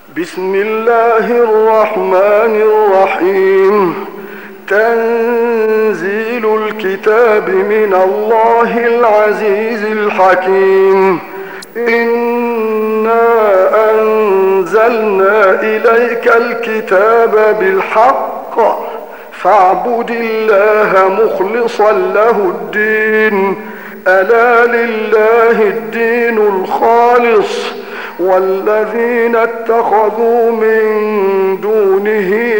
بسم الله الرحمن الرحيم. تنزيل الكتاب من الله العزيز الحكيم. إنا أنزلنا إليك الكتاب بالحق فاعبد الله مخلصا له الدين. ألا لله الدين الخالص والذين اتخذوا من دونه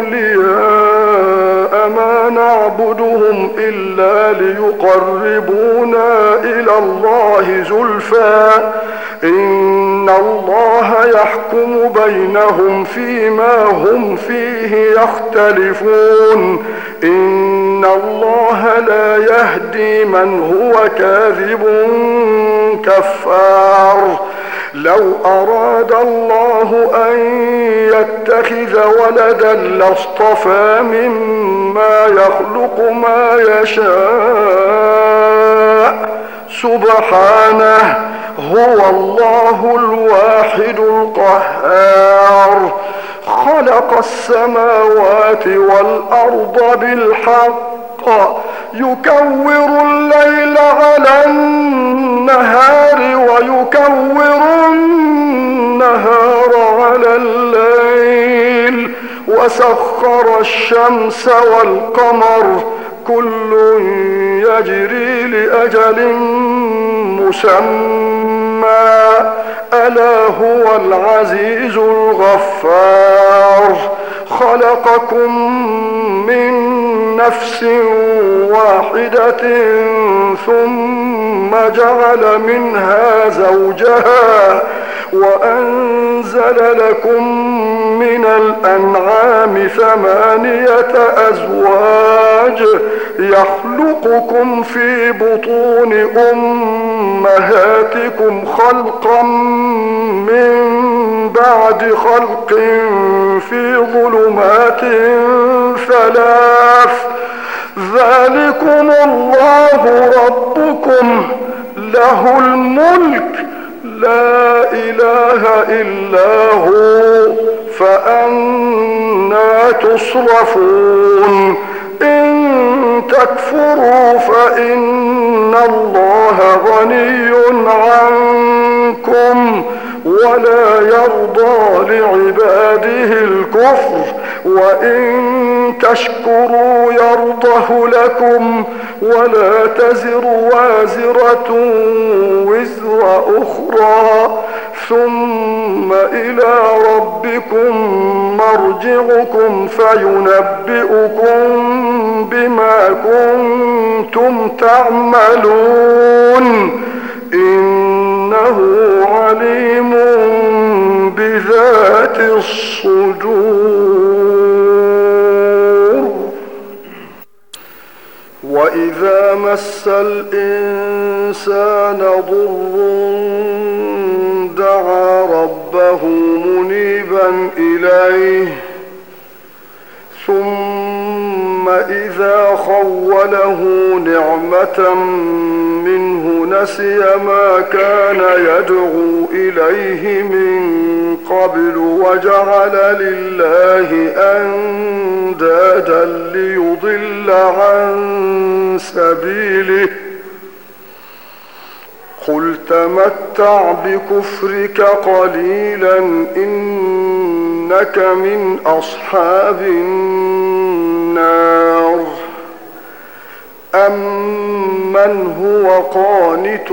أولياء ما نعبدهم إلا ليقربونا إلى الله زلفى إن الله يحكم بينهم فيما هم فيه يختلفون. إن الله لا يهدي من هو كاذب كفار. لو أراد الله أن يتخذ ولدا لاصطفى مما يخلق ما يشاء سبحانه هو الله الواحد القهار. خلق السماوات والأرض بالحق يكور الليل على النهار ويكور النهار على الليل وسخر الشمس والقمر كل يجري لأجل مسمى ألا هو العزيز الغفار. خلقكم من نفس واحدة ثم جعل منها زوجها وأنزل لكم من الأنعام 8 أزواج يخلقكم في بطون أمهاتكم خلقا من بعد خلق في ظلمات 3 ذلكم الله ربكم له الملك لا إله إلا هو فأنى تصرفون. إن تكفروا فإن الله غني عنكم ولا يرضى لعباده الكفر وإن تشكروا يرضه لكم ولا تزر وازرة وزر أخرى ثم إلى ربكم مرجعكم فينبئكم بما كنتم تعملون إنه عليم بذات الصدور. وإذا مس الإنسان ضر دعا ربه منيبا إليه ثم إذا خوله نعمة منه نسي ما كان يدعو إليه من قبل وجعل لله أندادا ليضل عن سبيله. قل تمتع بكفرك قليلا إنك من أصحاب النار. أمن هو قانت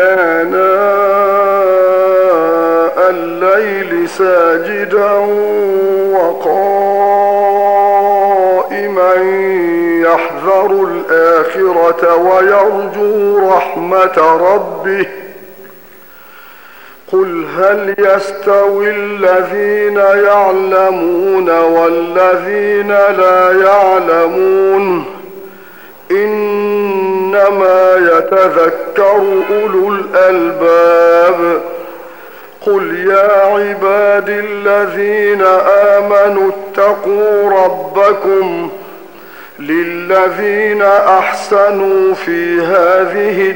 آناء الليل ساجدا وقائما يحذر الآخرة ويرجو رحمة ربه. قل هل يستوي الذين يعلمون والذين لا يعلمون إنما يتذكر أولو الألباب. قل يا عباد الذين آمنوا اتقوا ربكم للذين أحسنوا في هذه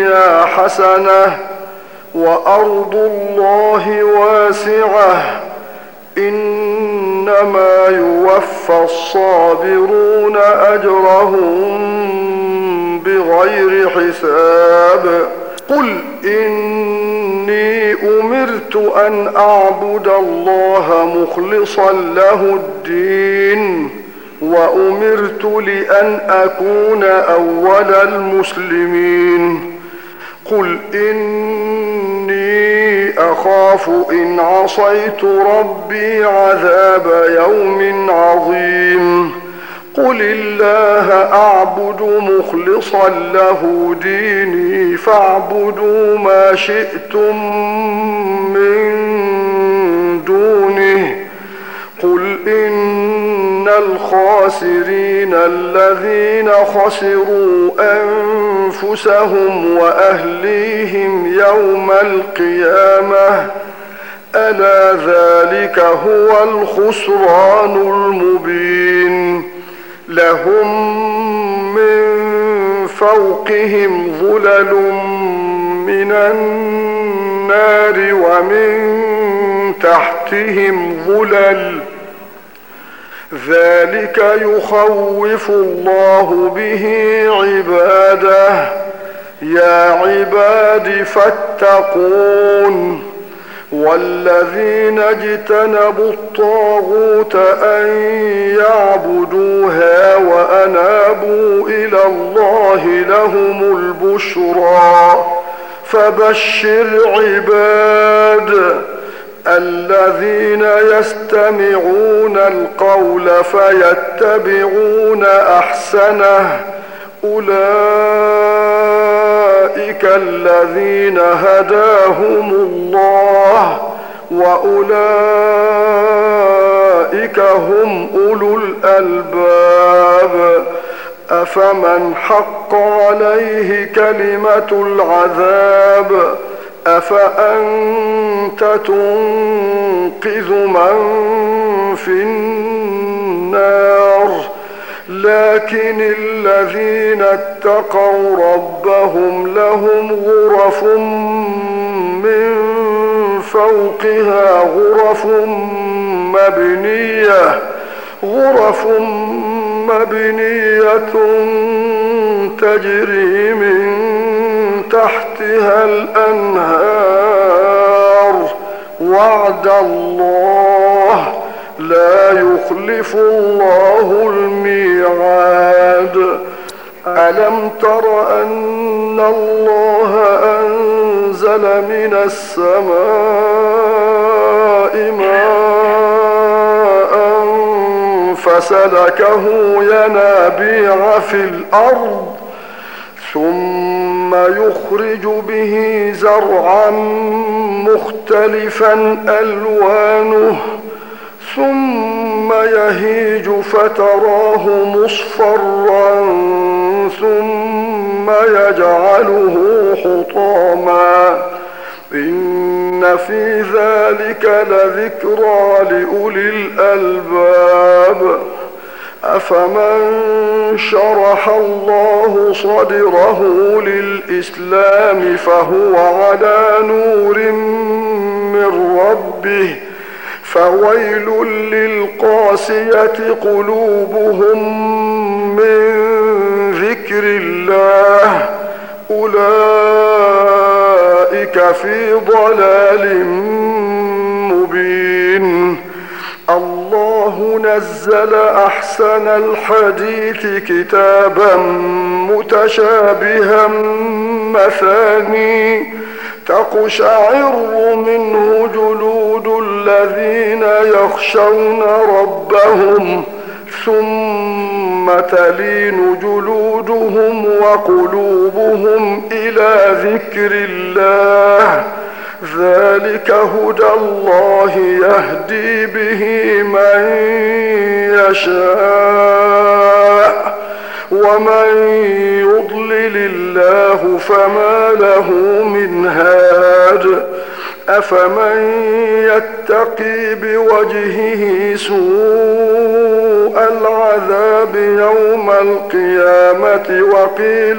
الدنيا حسنة وأرض الله واسعة إنما يوفى الصابرون أجرهم بغير حساب قل إني أمرت أن أعبد الله مخلصا له الدين وأمرت لأن أكون أول المسلمين قل إني أخاف إن عصيت ربي عذاب يوم عظيم قل الله أعبد مخلصا له ديني فاعبدوا ما شئتم من دونه قل إن الخاسرين الذين خسروا أنفسهم وأهليهم يوم القيامة ألا ذلك هو الخسران المبين لهم من فوقهم ظلل من النار ومن تحتهم ظلل ذلك يخوف الله به عباده يا عباد فاتقون والذين اجتنبوا الطاغوت أن يعبدوها وأنابوا إلى الله لهم البشرى فبشر عباد الذين يستمعون القول فيتبعون أحسنه أولئك الذين هداهم الله وأولئك هم أولو الألباب أفمن حق عليه كلمة العذاب أفأنت تنقذ من في النار لكن الذين اتقوا ربهم لهم غرف من فوقها غرف مبنية تجري من تحتها الأنهار وعد الله لا يخلف الله الميعاد ألم تر أن الله أنزل من السماء ماء فسلكه ينابيع في الأرض ثم يخرج به زرعا مختلفا ألوانه ثم يهيج فتراه مصفرا ثم يجعله حطاما إن في ذلك لذكرى لأولي الألباب أفمن شرح الله صدره للإسلام فهو على نور من ربه فويل للقاسية قلوبهم من ذكر الله أولئك في ضلال مبين الله نزل أحسن الحديث كتابا متشابها مثاني تقشعر منه جلود الذين يخشون ربهم ثم تلين جلودهم وقلوبهم إلى ذكر الله ذلك هدى الله يهدي به من يشاء ومن يضلل الله فما له من هاد أفمن يتقي بوجهه سوء العذاب يوم القيامة وقيل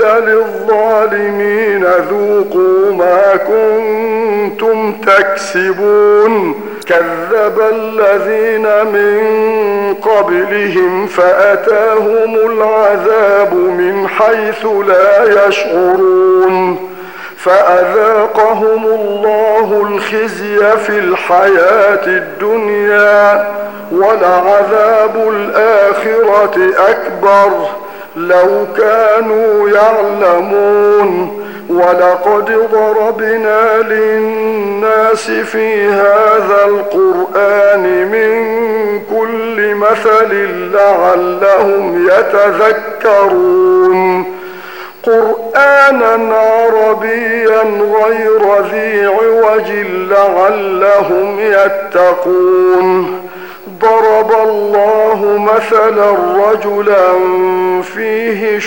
للظالمين ذوقوا ما كنتم تكسبون كذب الذين من قبلهم فأتاهم العذاب من حيث لا يشعرون فأذاقهم الله الخزي في الحياة الدنيا ولعذاب الآخرة أكبر لو كانوا يعلمون ولقد ضربنا للناس في هذا القرآن من كل مثل لعلهم يتذكرون قرآنا عربيا غير ذي عوج لعلهم يتقون ضرب الله مثلا رجلا فيه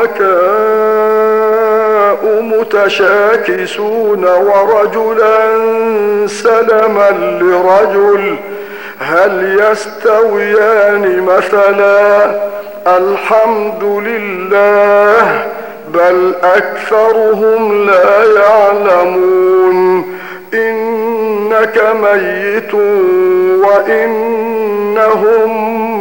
شركاء متشاكسون ورجلا سلما لرجل هل يستويان مثلا الحمد لله بل أكثرهم لا يعلمون إنك ميت وإنهم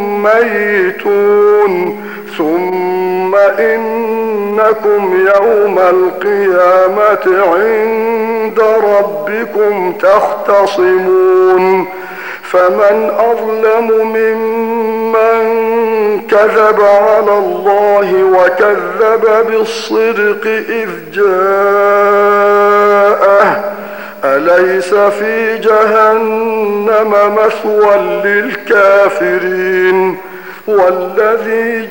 ميتون ثم إنكم يوم القيامة عند ربكم تختصمون فمن أظلم ممن كذب على الله وكذب بالصدق إذ جاءه أليس في جهنم مثوى للكافرين والذي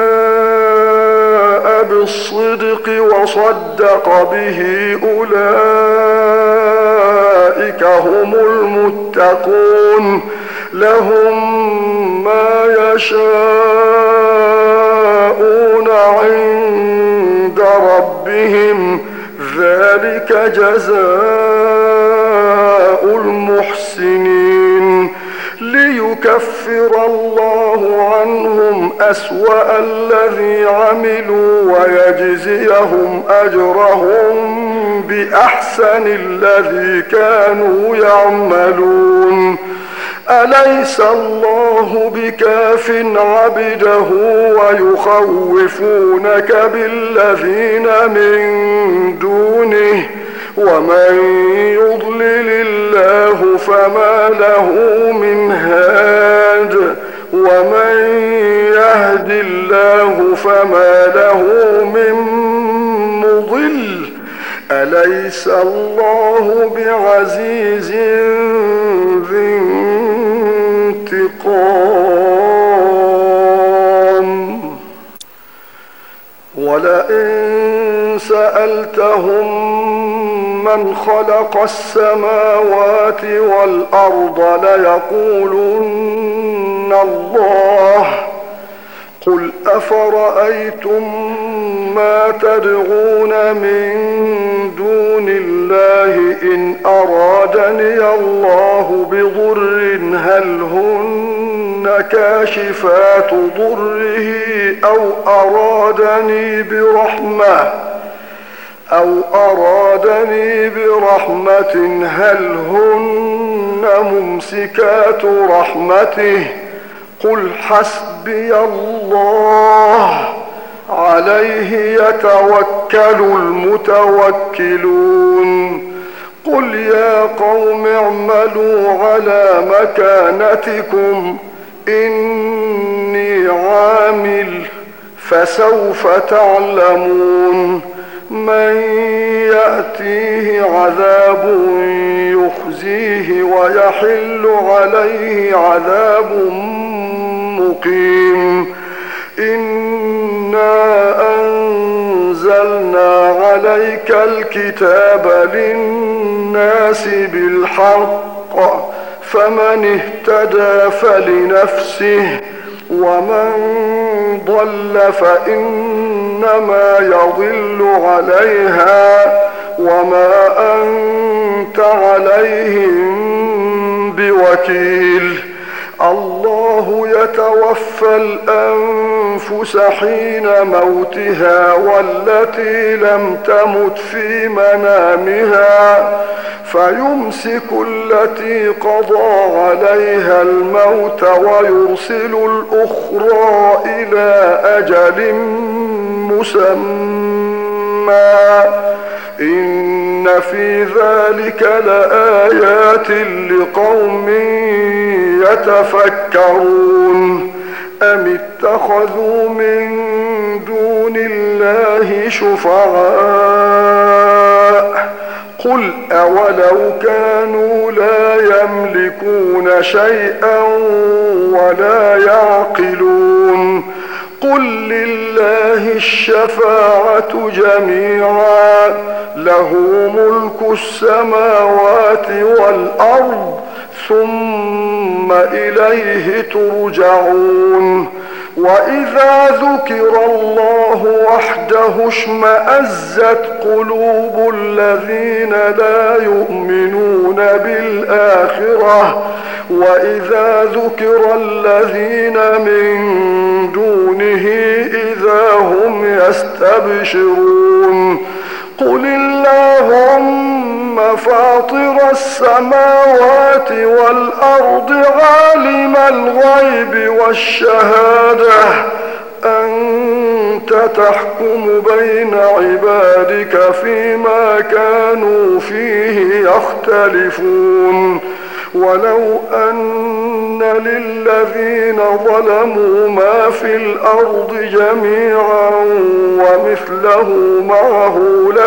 جاء بالصدق وصدق به أولئك هم المتقون لهم ما يشاءون عند ربهم ذلك جزاء المحسنين ليكفر الله عنهم أسوأ الذي عملوا ويجزيهم أجرهم بأحسن الذي كانوا يعملون أليس الله بكاف عبده ويخوفونك بالذين من دونه ومن يضلل الله فما له من هاد ومن يهد الله فما له من مضل أليس الله بعزيز ذي انتقام ولئن سألتهم من خلق السماوات والأرض ليقولن الله قل أفرأيتم ما تدعون من دون الله إن أرادني الله بضر هل هن كاشفات ضره أو أرادني برحمة هل هن ممسكات رحمته قل حسبي الله عليه يتوكل المتوكلون قل يا قوم اعملوا على مكانتكم إني عامل فسوف تعلمون من يأتيه عذاب يخزيه ويحل عليه عذاب مقيم إنا أنزلنا عليك الكتاب للناس بالحق فمن اهتدى فلنفسه ومن ضل فإنما يضل عليها وما أنت عليهم بوكيل الله يتوفى الأنفس حين موتها والتي لم تمت في منامها فيمسك التي قضى عليها الموت ويرسل الأخرى إلى أجل مسمى إن في ذلك لآيات لقوم يتفكرون أم اتخذوا من دون الله شفعاء قل أولو كانوا لا يملكون شيئا ولا يعقلون قل لله الشفاعة جميعا له ملك السماوات والأرض ثم إليه ترجعون وإذا ذكر الله وحده اشمأزت قلوب الذين لا يؤمنون بالآخرة وإذا ذكر الذين من دونه إذا هم يستبشرون قل اللهم فاطر السماوات والأرض عالم الغيب والشهادة أنت تحكم بين عبادك فيما كانوا فيه يختلفون ولو أن للذين ظلموا ما في الأرض جميعا ومثله معه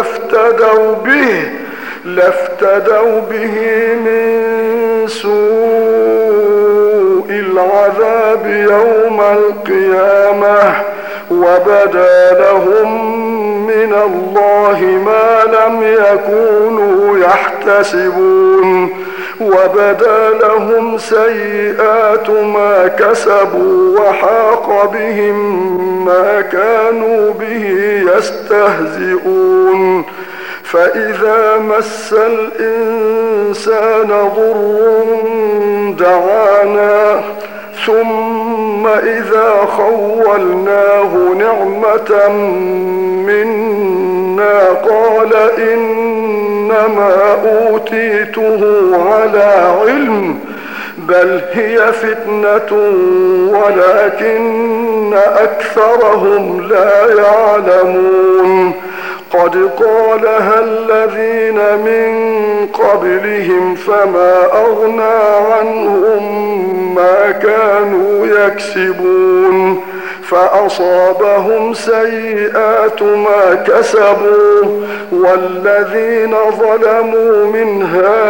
لافتدوا به من سوء العذاب يوم القيامة وبدا لهم من الله ما لم يكونوا يحتسبون وبدا لهم سيئات ما كسبوا وحاق بهم ما كانوا به يستهزئون فإذا مس الإنسان ضر دعانا ثم إذا خولناه نعمة منا قال إنما أوتيته على علم بل هي فتنة ولكن أكثرهم لا يعلمون قد قالها الذين من قبلهم فما أغنى عنهم ما كانوا يكسبون فأصابهم سيئات ما كسبوا والذين ظلموا من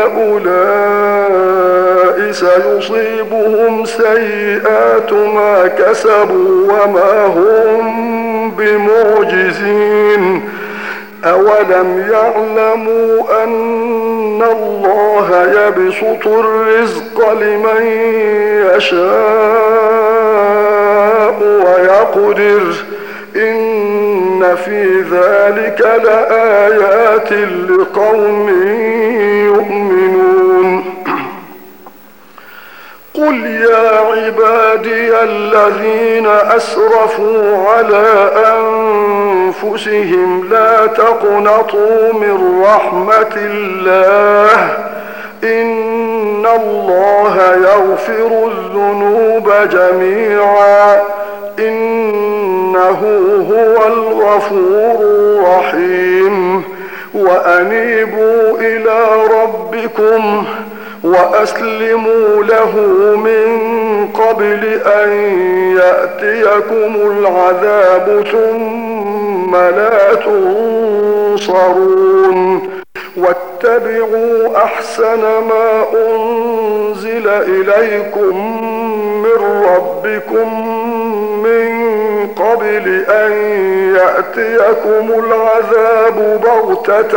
هؤلاء سيصيبهم سيئات ما كسبوا وما هم بمعجزين أولم يعلموا أن الله يبسط الرزق لمن يشاء ويقدر إن في ذلك لآيات لقوم يؤمنون قل يا عبادي الذين أسرفوا على أنفسهم لا تقنطوا من رحمة الله إن الله يغفر الذنوب جميعا إنه هو الغفور الرحيم وأنيبوا إلى ربكم وأسلموا له من قبل أن يأتيكم العذاب ثم لا تنصرون واتبعوا أحسن ما أنزل إليكم من ربكم من قبل أن يأتيكم العذاب بغتة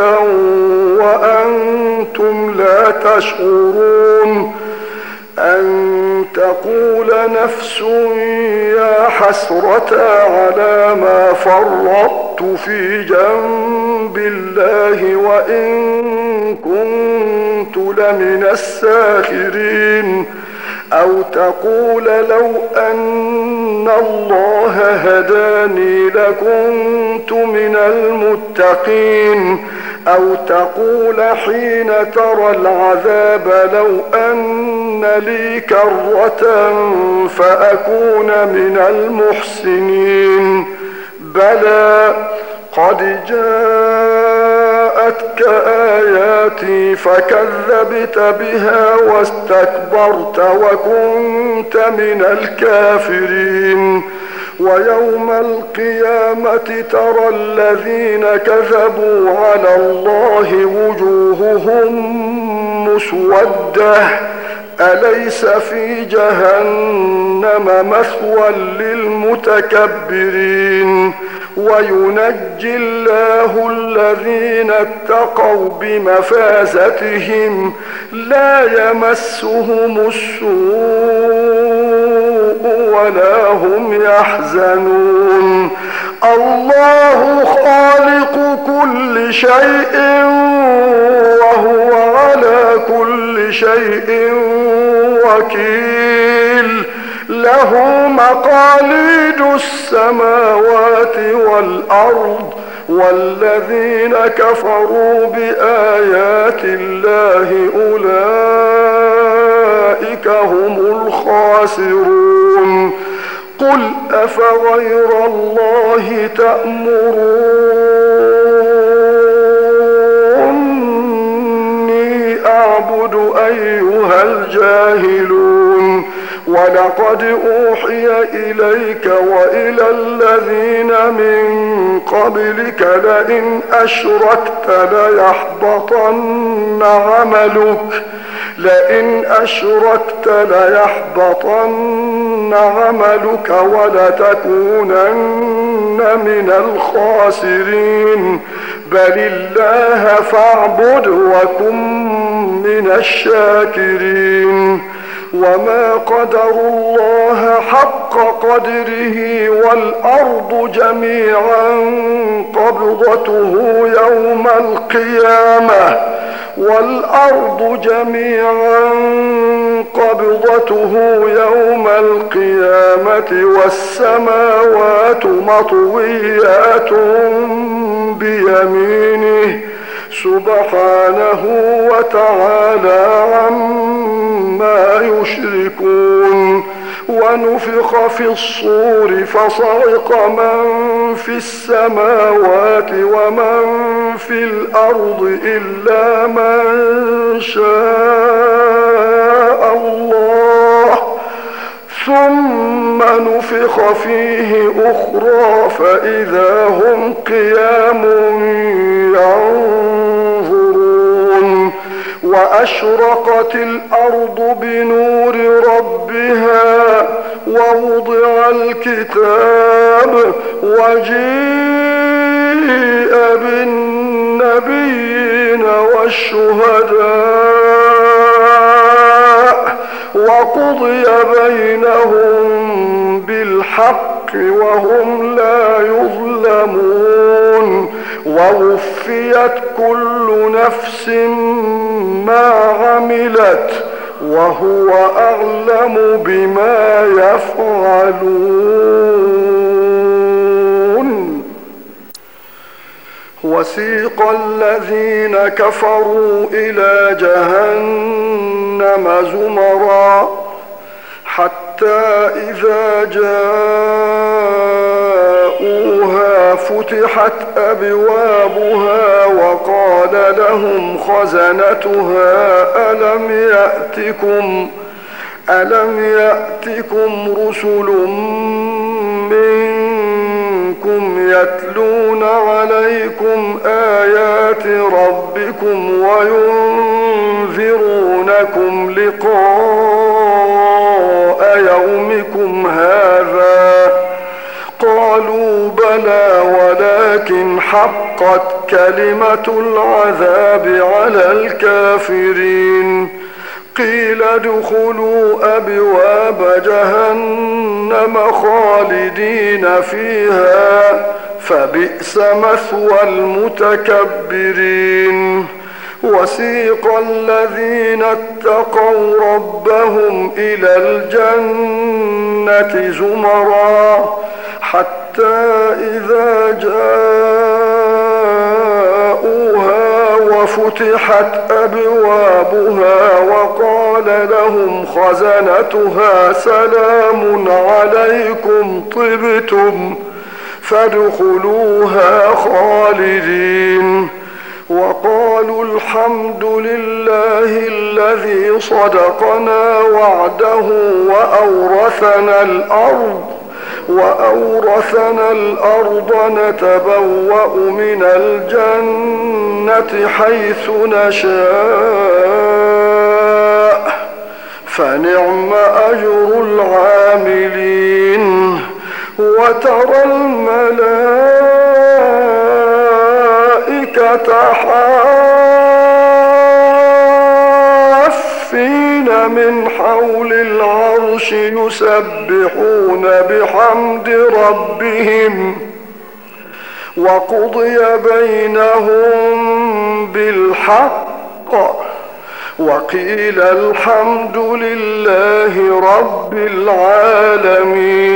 وأنتم لا تشعرون أن تقول نفس يا حسرة على ما فرطت في جنب الله وإن كنت لمن الساخرين أو تقول لو أن الله هداني لكنت من المتقين، أو تقول حين ترى العذاب لو أن لي كرة فأكون من المحسنين. بلى قد جاءتك آياتي فكذبت بها واستكبرت وكنت من الكافرين. ويوم القيامة ترى الذين كذبوا على الله وجوههم مسودة أليس في جهنم مثوى للمتكبرين. وينجي الله الذين اتقوا بمفازتهم لا يمسهم السوء ولا هم يحزنون. الله خالق كل شيء وهو على كل شيء وكيل. له مقاليد السماوات والأرض والذين كفروا بآيات الله أولئك هم الخاسرون. قل أفغير الله تأمروني أعبد أيها الجاهلون. ولقد أوحي إليك وإلى الذين من قبلك لئن أشركت ليحبطن عملك ولتكونن من الخاسرين. بل الله فاعبد وكن من الشاكرين. وما قدروا الله حق قدره والأرض جميعا قبضته يوم القيامة والسماوات مطويات بيمينه سبحانه وتعالى عما يشركون. ونفخ في الصور فصعق من في السماوات ومن في الأرض إلا من شاء الله ثم نفخ فيه أخرى فإذا هم قيام ينظرون. وأشرقت الأرض بنور ربها ووضع الكتاب وجيء بالنبيين والشهداء وقضي بينهم بالحق وهم لا يظلمون. ووفيت كل نفس ما عملت وهو أعلم بما يفعلون. وسيق الذين كفروا إلى جهنم زمرا حتى إذا جاءوها فتحت أبوابها وقال لهم خزنتها ألم يأتكم رسل منكم يتلون عليكم آيات ربكم وينذرونكم لقاء يومكم هذا؟ قالوا بلى ولكن حقت كلمة العذاب على الكافرين. قيل ادخلوا أبواب جهنم خالدين فيها فبئس مثوى المتكبرين. وسيق الذين اتقوا ربهم إلى الجنة زمرا حتى إذا جاءوها وفتحت أبوابها وقال لهم خزنتها سلام عليكم طبتم فادخلوها خالدين وقالوا الحمد لله الذي صدقنا وعده وأورثنا الأرض نتبوأ من الجنة حيث نشاء فنعم أجر العاملين وترى الملائكة حافين من حول العرش يسبحون بحمد ربهم وقضي بينهم بالحق وقيل الحمد لله رب العالمين.